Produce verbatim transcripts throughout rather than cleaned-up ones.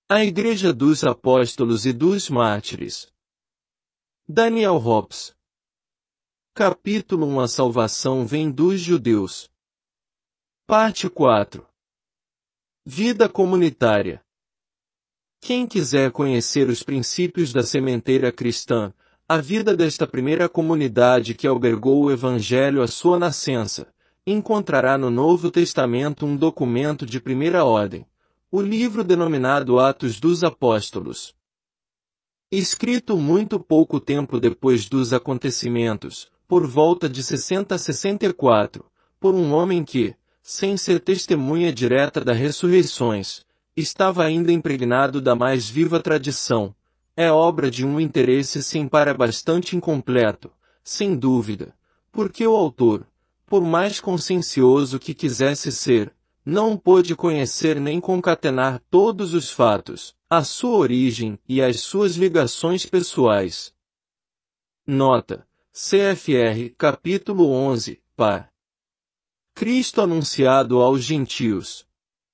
A Igreja dos Apóstolos e dos Mártires. Daniel Hobbes. Capítulo um A salvação vem dos judeus. Parte quatro. Vida comunitária. Quem quiser conhecer os princípios da sementeira cristã, a vida desta primeira comunidade que albergou o Evangelho à sua nascença, encontrará no Novo Testamento um documento de primeira ordem, o livro denominado Atos dos Apóstolos. Escrito muito pouco tempo depois dos acontecimentos, por volta de sessenta a sessenta e quatro, por um homem que, sem ser testemunha direta das ressurreições, estava ainda impregnado da mais viva tradição, é obra de um interesse sem para bastante incompleto, sem dúvida, porque o autor, por mais consciencioso que quisesse ser, não pôde conhecer nem concatenar todos os fatos, a sua origem e as suas ligações pessoais. Nota: C F R, capítulo onze, par. Cristo anunciado aos gentios.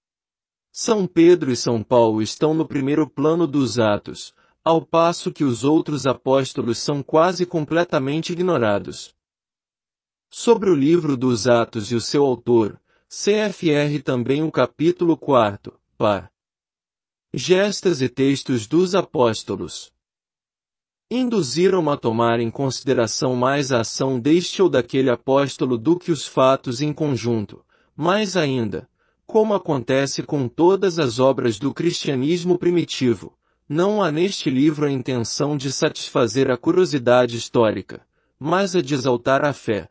São Pedro e São Paulo estão no primeiro plano dos Atos, ao passo que os outros apóstolos são quase completamente ignorados. Sobre o livro dos Atos e o seu autor, C F R também o capítulo quatro, par. Gestas e textos dos apóstolos. Induziram-me a tomar em consideração mais a ação deste ou daquele apóstolo do que os fatos em conjunto, mais ainda, como acontece com todas as obras do cristianismo primitivo, não há neste livro a intenção de satisfazer a curiosidade histórica, mas a de exaltar a fé.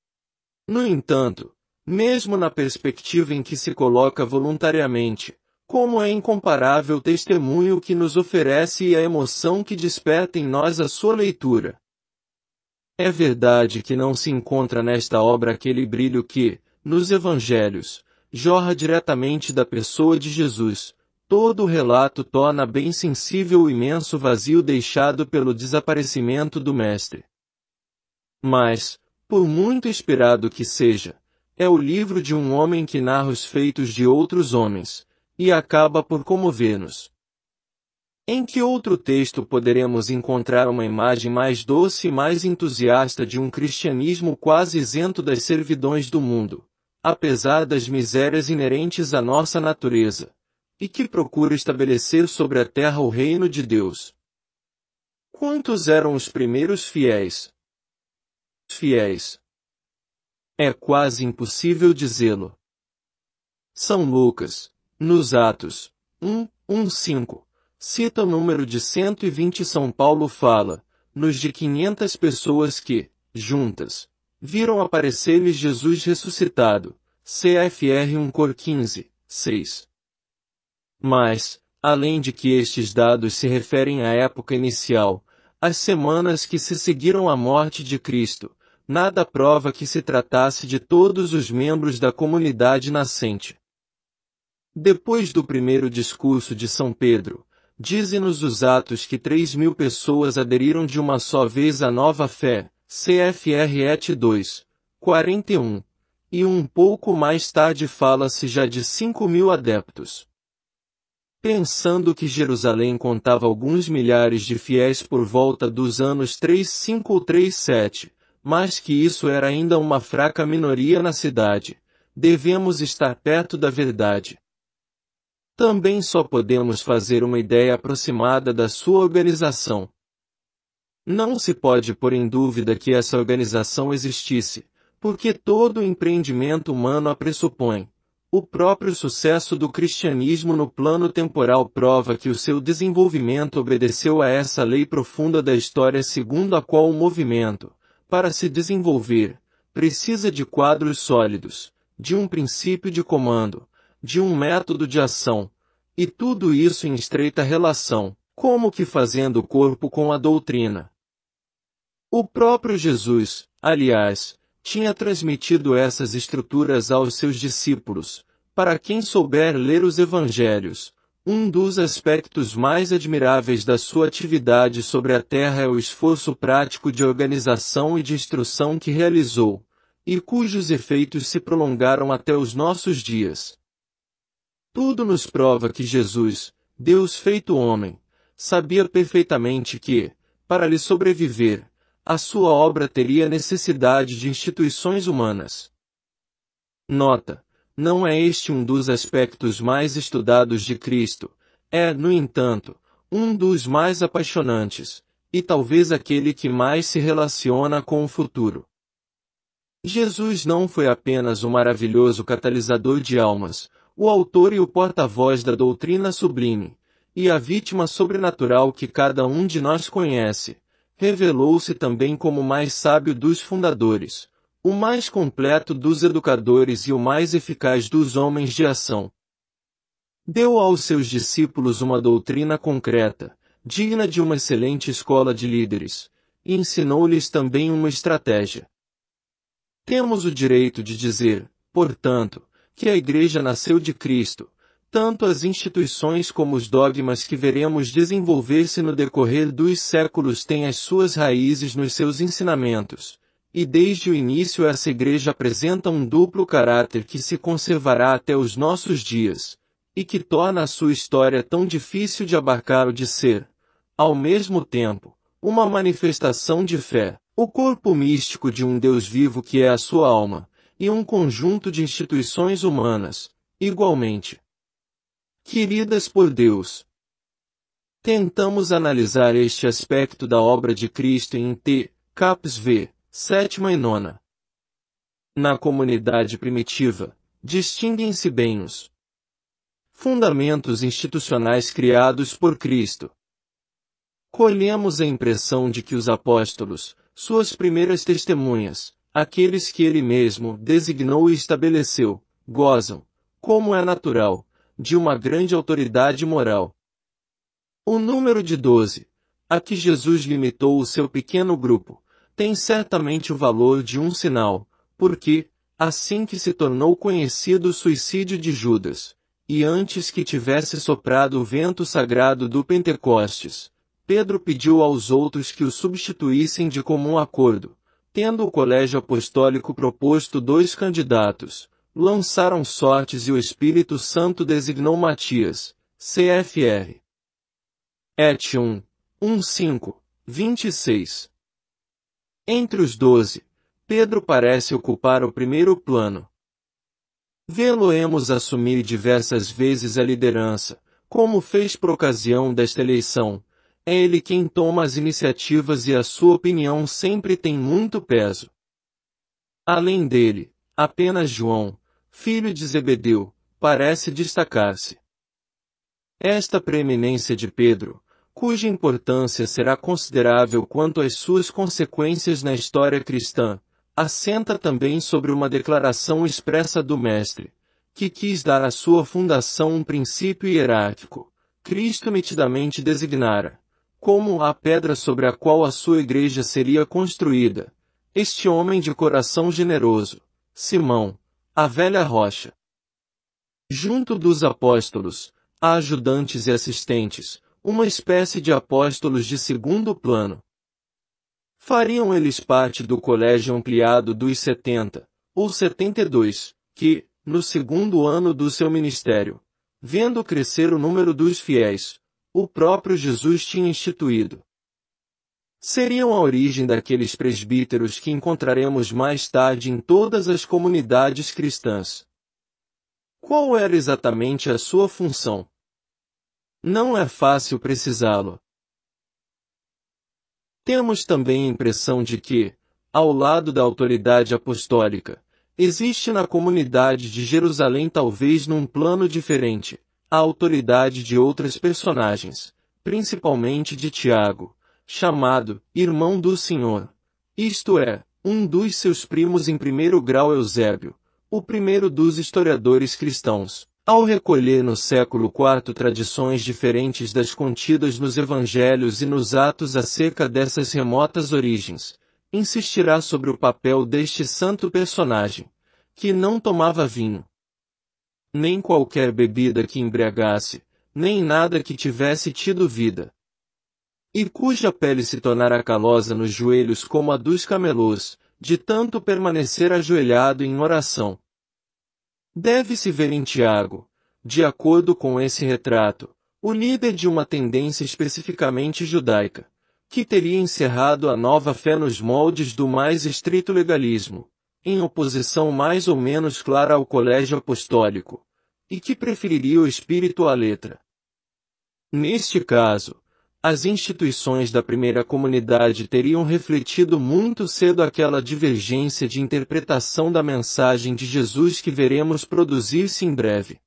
No entanto, mesmo na perspectiva em que se coloca voluntariamente, como é incomparável o testemunho que nos oferece e a emoção que desperta em nós a sua leitura. É verdade que não se encontra nesta obra aquele brilho que, nos evangelhos, jorra diretamente da pessoa de Jesus. Todo o relato torna bem sensível o imenso vazio deixado pelo desaparecimento do Mestre. Mas, por muito esperado que seja, é o livro de um homem que narra os feitos de outros homens, e acaba por comover-nos. Em que outro texto poderemos encontrar uma imagem mais doce e mais entusiasta de um cristianismo quase isento das servidões do mundo, apesar das misérias inerentes à nossa natureza, e que procura estabelecer sobre a terra o reino de Deus? Quantos eram os primeiros fiéis? Fiéis. É quase impossível dizê-lo. São Lucas, nos Atos um, um, cinco, cita o número de cento e vinte e São Paulo fala, nos de quinhentas pessoas que, juntas, viram aparecer-lhes Jesus ressuscitado, C F R um Cor quinze, seis. Mas, além de que estes dados se referem à época inicial, às semanas que se seguiram à morte de Cristo, nada prova que se tratasse de todos os membros da comunidade nascente. Depois do primeiro discurso de São Pedro, dizem-nos os Atos que três mil pessoas aderiram de uma só vez à nova fé, C F R et dois, quarenta e um, e um pouco mais tarde fala-se já de cinco mil adeptos. Pensando que Jerusalém contava alguns milhares de fiéis por volta dos anos trinta e cinco ou trinta e sete, mas que isso era ainda uma fraca minoria na cidade, devemos estar perto da verdade. Também só podemos fazer uma ideia aproximada da sua organização. Não se pode pôr em dúvida que essa organização existisse, porque todo o empreendimento humano a pressupõe. O próprio sucesso do cristianismo no plano temporal prova que o seu desenvolvimento obedeceu a essa lei profunda da história segundo a qual o movimento, para se desenvolver, precisa de quadros sólidos, de um princípio de comando, de um método de ação, e tudo isso em estreita relação, como que fazendo corpo com a doutrina. O próprio Jesus, aliás, tinha transmitido essas estruturas aos seus discípulos. Para quem souber ler os evangelhos, um dos aspectos mais admiráveis da sua atividade sobre a terra é o esforço prático de organização e de instrução que realizou, e cujos efeitos se prolongaram até os nossos dias. Tudo nos prova que Jesus, Deus feito homem, sabia perfeitamente que, para lhe sobreviver, a sua obra teria necessidade de instituições humanas. Nota: não é este um dos aspectos mais estudados de Cristo, é, no entanto, um dos mais apaixonantes, e talvez aquele que mais se relaciona com o futuro. Jesus não foi apenas um maravilhoso catalisador de almas, o autor e o porta-voz da doutrina sublime, e a vítima sobrenatural que cada um de nós conhece. Revelou-se também como o mais sábio dos fundadores, o mais completo dos educadores e o mais eficaz dos homens de ação. Deu aos seus discípulos uma doutrina concreta, digna de uma excelente escola de líderes, e ensinou-lhes também uma estratégia. Temos o direito de dizer, portanto, que a Igreja nasceu de Cristo, tanto as instituições como os dogmas que veremos desenvolver-se no decorrer dos séculos têm as suas raízes nos seus ensinamentos, e desde o início essa Igreja apresenta um duplo caráter que se conservará até os nossos dias, e que torna a sua história tão difícil de abarcar ou de ser, ao mesmo tempo, uma manifestação de fé, o corpo místico de um Deus vivo que é a sua alma, e um conjunto de instituições humanas, igualmente queridas por Deus. Tentamos analisar este aspecto da obra de Cristo em T. Caps V, sétima e nona. Na comunidade primitiva, distinguem-se bem os fundamentos institucionais criados por Cristo. Colhemos a impressão de que os apóstolos, suas primeiras testemunhas, aqueles que ele mesmo designou e estabeleceu, gozam, como é natural, de uma grande autoridade moral. O número de doze, a que Jesus limitou o seu pequeno grupo, tem certamente o valor de um sinal, porque, assim que se tornou conhecido o suicídio de Judas, e antes que tivesse soprado o vento sagrado do Pentecostes, Pedro pediu aos outros que o substituíssem de comum acordo. Tendo o colégio apostólico proposto dois candidatos, lançaram sortes e o Espírito Santo designou Matias, C F R. Et um, um cinco, vinte e seis. Entre os doze, Pedro parece ocupar o primeiro plano. Vê-lo-emos assumir diversas vezes a liderança, como fez por ocasião desta eleição. É ele quem toma as iniciativas e a sua opinião sempre tem muito peso. Além dele, apenas João, filho de Zebedeu, parece destacar-se. Esta preeminência de Pedro, cuja importância será considerável quanto às suas consequências na história cristã, assenta também sobre uma declaração expressa do Mestre, que quis dar à sua fundação um princípio hierárquico. Cristo nitidamente designara, como a pedra sobre a qual a sua igreja seria construída, este homem de coração generoso, Simão, a velha rocha. Junto dos apóstolos, há ajudantes e assistentes, uma espécie de apóstolos de segundo plano. Fariam eles parte do colégio ampliado dos setenta, ou setenta e dois, que, no segundo ano do seu ministério, vendo crescer o número dos fiéis, o próprio Jesus tinha instituído. Seriam a origem daqueles presbíteros que encontraremos mais tarde em todas as comunidades cristãs. Qual era exatamente a sua função? Não é fácil precisá-lo. Temos também a impressão de que, ao lado da autoridade apostólica, existe na comunidade de Jerusalém talvez num plano diferente, a autoridade de outras personagens, principalmente de Tiago, chamado irmão do Senhor, isto é, um dos seus primos em primeiro grau Eusébio, o primeiro dos historiadores cristãos. Ao recolher no século quarto tradições diferentes das contidas nos Evangelhos e nos Atos acerca dessas remotas origens, insistirá sobre o papel deste santo personagem, que não tomava vinho, nem qualquer bebida que embriagasse, nem nada que tivesse tido vida, e cuja pele se tornara calosa nos joelhos como a dos camelôs, de tanto permanecer ajoelhado em oração. Deve-se ver em Tiago, de acordo com esse retrato, o líder de uma tendência especificamente judaica, que teria encerrado a nova fé nos moldes do mais estrito legalismo, em oposição mais ou menos clara ao colégio apostólico, e que preferiria o espírito à letra. Neste caso, as instituições da primeira comunidade teriam refletido muito cedo aquela divergência de interpretação da mensagem de Jesus que veremos produzir-se em breve.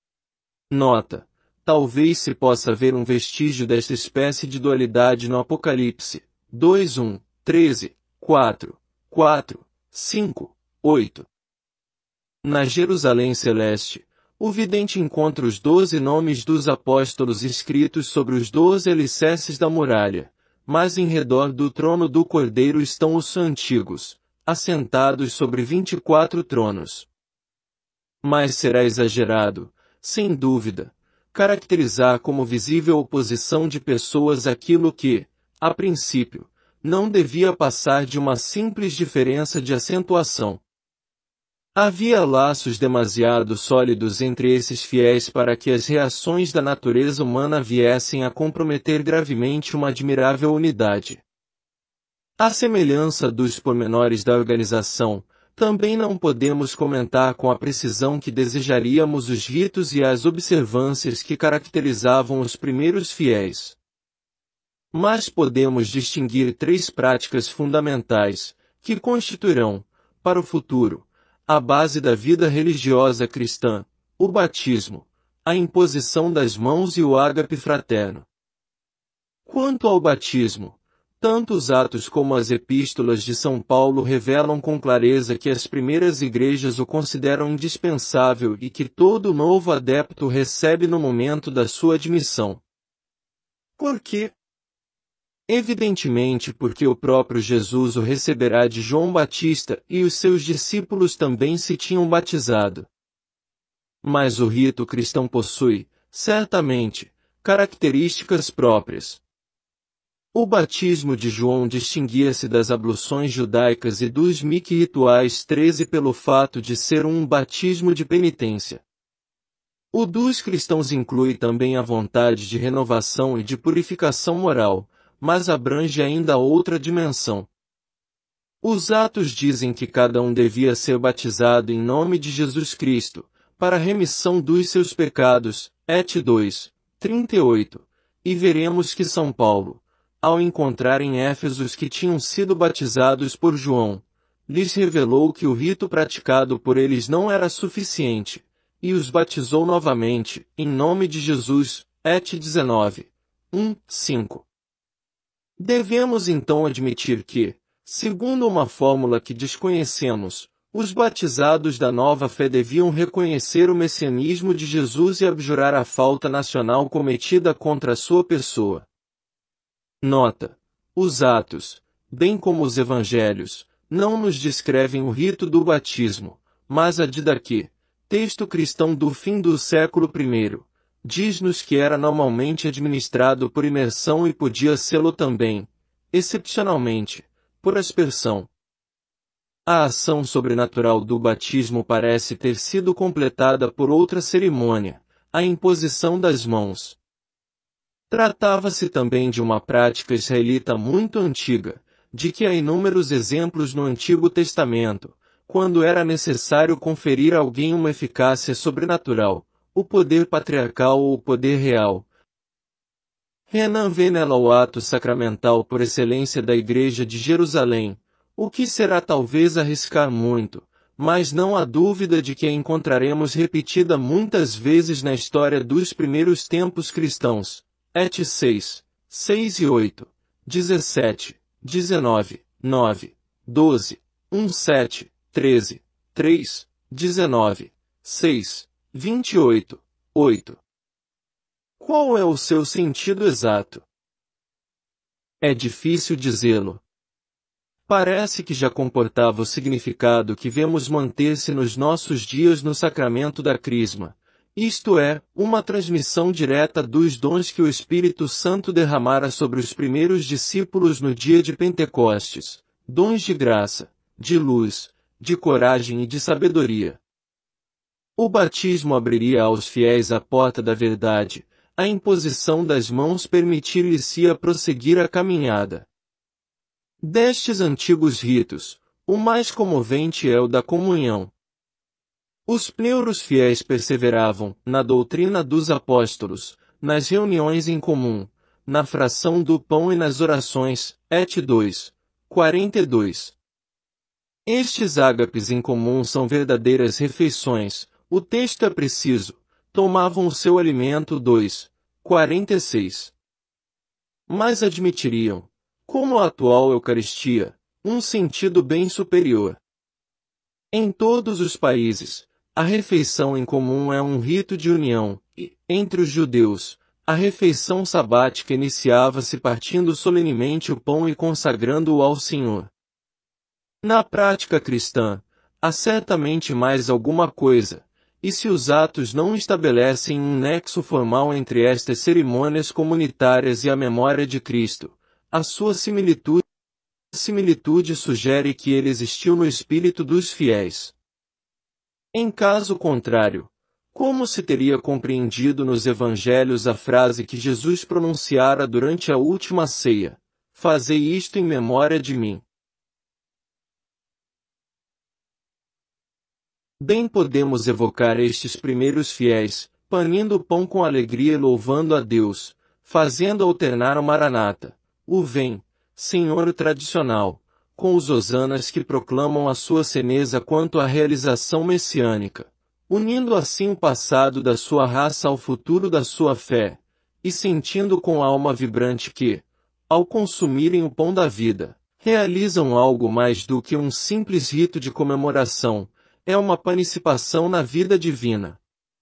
Nota: talvez se possa ver um vestígio desta espécie de dualidade no Apocalipse dois, um, treze, quatro, quatro, cinco, oito. Na Jerusalém Celeste, o vidente encontra os doze nomes dos apóstolos escritos sobre os doze alicerces da muralha, mas em redor do trono do Cordeiro estão os antigos, assentados sobre vinte e quatro tronos. Mas será exagerado, sem dúvida, caracterizar como visível oposição de pessoas aquilo que, a princípio, não devia passar de uma simples diferença de acentuação. Havia laços demasiado sólidos entre esses fiéis para que as reações da natureza humana viessem a comprometer gravemente uma admirável unidade. À semelhança dos pormenores da organização, também não podemos comentar com a precisão que desejaríamos os ritos e as observâncias que caracterizavam os primeiros fiéis. Mas podemos distinguir três práticas fundamentais, que constituirão, para o futuro, a base da vida religiosa cristã: o batismo, a imposição das mãos e o ágape fraterno. Quanto ao batismo, tanto os Atos como as Epístolas de São Paulo revelam com clareza que as primeiras igrejas o consideram indispensável e que todo novo adepto recebe no momento da sua admissão. Por quê? Evidentemente porque o próprio Jesus o receberá de João Batista e os seus discípulos também se tinham batizado. Mas o rito cristão possui, certamente, características próprias. O batismo de João distinguia-se das abluções judaicas e dos mique rituais treze pelo fato de ser um batismo de penitência. O dos cristãos inclui também a vontade de renovação e de purificação moral, mas abrange ainda outra dimensão. Os Atos dizem que cada um devia ser batizado em nome de Jesus Cristo, para a remissão dos seus pecados, et dois, trinta e oito, e veremos que São Paulo, ao encontrar em Éfeso os que tinham sido batizados por João, lhes revelou que o rito praticado por eles não era suficiente, e os batizou novamente, em nome de Jesus, et dezenove, um, cinco. Devemos então admitir que, segundo uma fórmula que desconhecemos, os batizados da nova fé deviam reconhecer o messianismo de Jesus e abjurar a falta nacional cometida contra a sua pessoa. Nota: os Atos, bem como os Evangelhos, não nos descrevem o rito do batismo, mas a Didaquê, texto cristão do fim do século primeiro, diz-nos que era normalmente administrado por imersão e podia sê-lo também, excepcionalmente, por aspersão. A ação sobrenatural do batismo parece ter sido completada por outra cerimônia, a imposição das mãos. Tratava-se também de uma prática israelita muito antiga, de que há inúmeros exemplos no Antigo Testamento, quando era necessário conferir a alguém uma eficácia sobrenatural, o poder patriarcal ou o poder real. Renan vê nela o ato sacramental por excelência da Igreja de Jerusalém, o que será talvez arriscar muito, mas não há dúvida de que a encontraremos repetida muitas vezes na história dos primeiros tempos cristãos. Et seis, seis e oito, dezessete, dezenove, nove, doze, um, sete, treze, três, dezenove, seis, vinte e oito, oito. Qual é o seu sentido exato? É difícil dizê-lo. Parece que já comportava o significado que vemos manter-se nos nossos dias no sacramento da Crisma, isto é, uma transmissão direta dos dons que o Espírito Santo derramara sobre os primeiros discípulos no dia de Pentecostes, dons de graça, de luz, de coragem e de sabedoria. O batismo abriria aos fiéis a porta da verdade, a imposição das mãos permitir-lhe-se-ia prosseguir a caminhada. Destes antigos ritos, o mais comovente é o da comunhão. Os pleuros fiéis perseveravam, na doutrina dos apóstolos, nas reuniões em comum, na fração do pão e nas orações, et dois, quarenta e dois. Estes ágapes em comum são verdadeiras refeições, o texto é preciso, tomavam o seu alimento dois, quarenta e seis. Mas admitiriam, como a atual Eucaristia, um sentido bem superior. Em todos os países, a refeição em comum é um rito de união, e, entre os judeus, a refeição sabática iniciava-se partindo solenemente o pão e consagrando-o ao Senhor. Na prática cristã, há certamente mais alguma coisa, e se os atos não estabelecem um nexo formal entre estas cerimônias comunitárias e a memória de Cristo, a sua similitude, similitude sugere que ele existiu no espírito dos fiéis. Em caso contrário, como se teria compreendido nos evangelhos a frase que Jesus pronunciara durante a última ceia: "Fazei isto em memória de mim"? Bem podemos evocar estes primeiros fiéis, panindo o pão com alegria e louvando a Deus, fazendo alternar o Maranata, o Vem, Senhor tradicional, com os hosanas que proclamam a sua ceneza quanto à realização messiânica, unindo assim o passado da sua raça ao futuro da sua fé, e sentindo com a alma vibrante que, ao consumirem o pão da vida, realizam algo mais do que um simples rito de comemoração, é uma participação na vida divina.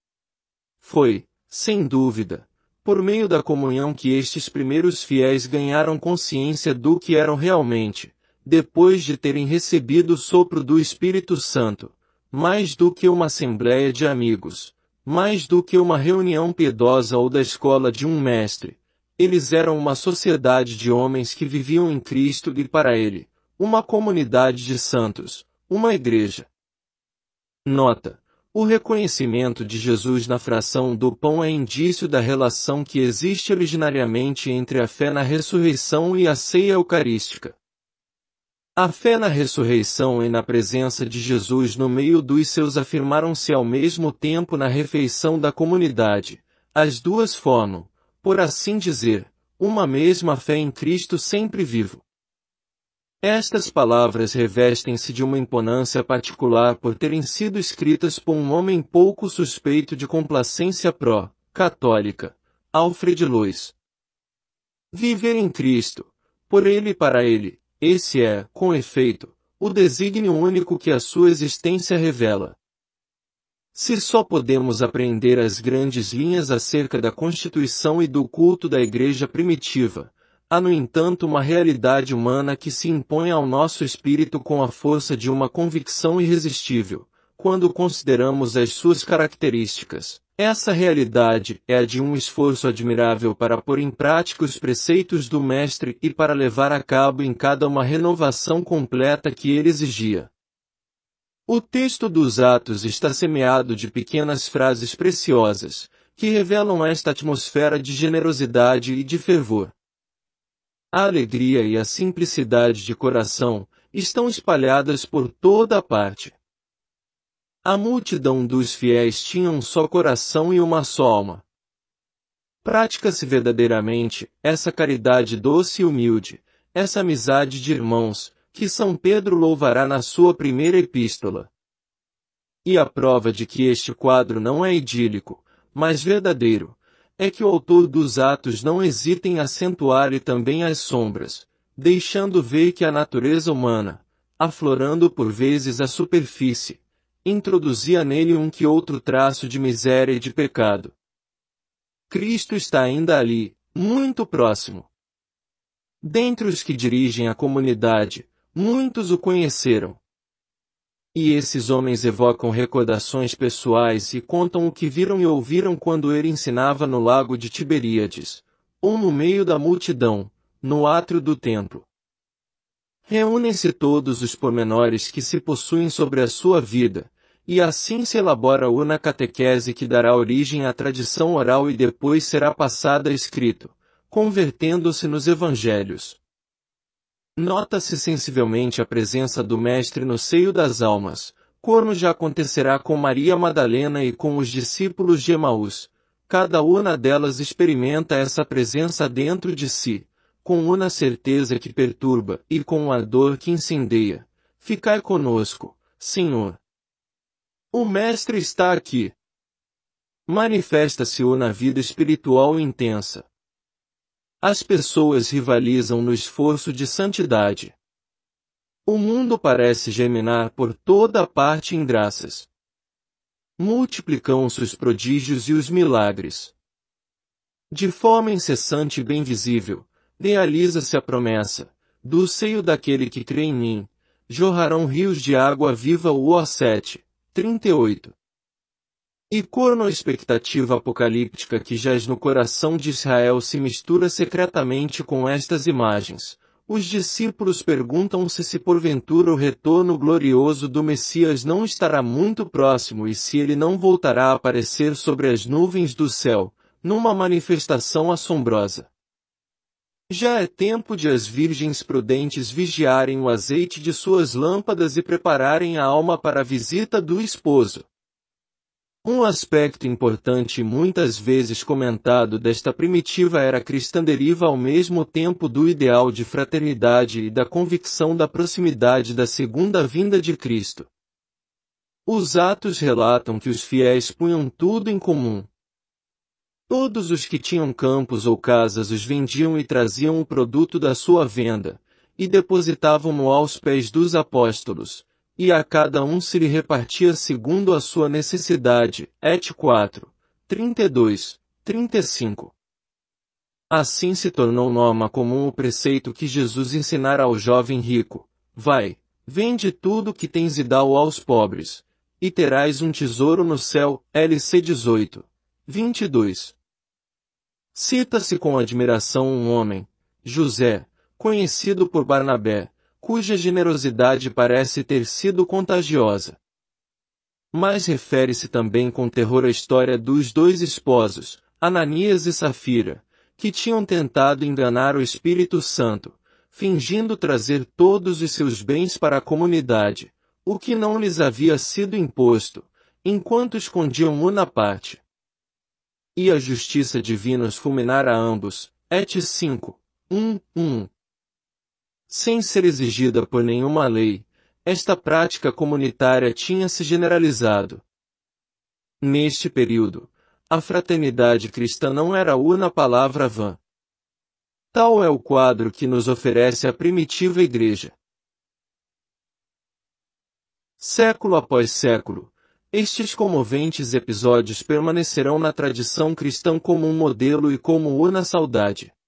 Foi, sem dúvida, por meio da comunhão que estes primeiros fiéis ganharam consciência do que eram realmente, depois de terem recebido o sopro do Espírito Santo, mais do que uma assembleia de amigos, mais do que uma reunião piedosa ou da escola de um mestre. Eles eram uma sociedade de homens que viviam em Cristo e para Ele, uma comunidade de santos, uma igreja. Nota: o reconhecimento de Jesus na fração do pão é indício da relação que existe originariamente entre a fé na ressurreição e a ceia eucarística. A fé na ressurreição e na presença de Jesus no meio dos seus afirmaram-se ao mesmo tempo na refeição da comunidade. As duas formam, por assim dizer, uma mesma fé em Cristo sempre vivo. Estas palavras revestem-se de uma imponência particular por terem sido escritas por um homem pouco suspeito de complacência pró-católica, Alfred Lois. Viver em Cristo, por Ele e para Ele, esse é, com efeito, o desígnio único que a sua existência revela. Se só podemos apreender as grandes linhas acerca da constituição e do culto da Igreja primitiva, há no entanto uma realidade humana que se impõe ao nosso espírito com a força de uma convicção irresistível, quando consideramos as suas características. Essa realidade é a de um esforço admirável para pôr em prática os preceitos do Mestre e para levar a cabo em cada uma renovação completa que ele exigia. O texto dos Atos está semeado de pequenas frases preciosas, que revelam esta atmosfera de generosidade e de fervor. A alegria e a simplicidade de coração estão espalhadas por toda a parte. A multidão dos fiéis tinha um só coração e uma só alma. Pratica-se verdadeiramente essa caridade doce e humilde, essa amizade de irmãos, que São Pedro louvará na sua primeira epístola. E a prova de que este quadro não é idílico, mas verdadeiro, é que o autor dos Atos não hesita em acentuar-lhe também as sombras, deixando ver que a natureza humana, aflorando por vezes a superfície, introduzia nele um que outro traço de miséria e de pecado. Cristo está ainda ali, muito próximo. Dentre os que dirigem a comunidade, muitos o conheceram. E esses homens evocam recordações pessoais e contam o que viram e ouviram quando ele ensinava no lago de Tiberíades, ou no meio da multidão, no átrio do templo. Reúnem-se todos os pormenores que se possuem sobre a sua vida, e assim se elabora una catequese que dará origem à tradição oral e depois será passada a escrito, convertendo-se nos evangelhos. Nota-se sensivelmente a presença do Mestre no seio das almas, como já acontecerá com Maria Madalena e com os discípulos de Emaús. Cada uma delas experimenta essa presença dentro de si, com uma certeza que perturba e com uma dor que incendeia. Ficai conosco, Senhor. O Mestre está aqui. Manifesta-se na vida espiritual intensa. As pessoas rivalizam no esforço de santidade. O mundo parece germinar por toda parte em graças. Multiplicam-se os prodígios e os milagres. De forma incessante e bem visível, realiza-se a promessa, do seio daquele que crê em mim, jorrarão rios de água viva. O sete, trinta e oito. E corno a expectativa apocalíptica que jaz no coração de Israel se mistura secretamente com estas imagens. Os discípulos perguntam-se se porventura o retorno glorioso do Messias não estará muito próximo e se ele não voltará a aparecer sobre as nuvens do céu, numa manifestação assombrosa. Já é tempo de as virgens prudentes vigiarem o azeite de suas lâmpadas e prepararem a alma para a visita do esposo. Um aspecto importante e muitas vezes comentado desta primitiva era cristã deriva ao mesmo tempo do ideal de fraternidade e da convicção da proximidade da segunda vinda de Cristo. Os Atos relatam que os fiéis punham tudo em comum. Todos os que tinham campos ou casas os vendiam e traziam o produto da sua venda, e depositavam-no aos pés dos apóstolos, e a cada um se lhe repartia segundo a sua necessidade. Et quatro, trinta e dois, trinta e cinco. Assim se tornou norma comum o preceito que Jesus ensinara ao jovem rico: vai, vende tudo o que tens e dá-o aos pobres, e terás um tesouro no céu. L C dezoito, vinte e dois. Cita-se com admiração um homem, José, conhecido por Barnabé, cuja generosidade parece ter sido contagiosa. Mas refere-se também com terror a história dos dois esposos, Ananias e Safira, que tinham tentado enganar o Espírito Santo, fingindo trazer todos os seus bens para a comunidade, o que não lhes havia sido imposto, enquanto escondiam uma parte. E a justiça divina os fulminara a ambos. Et cinco, um, um. Sem ser exigida por nenhuma lei, esta prática comunitária tinha se generalizado. Neste período, a fraternidade cristã não era uma palavra vã. Tal é o quadro que nos oferece a primitiva Igreja. Século após século, estes comoventes episódios permanecerão na tradição cristã como um modelo e como uma saudade.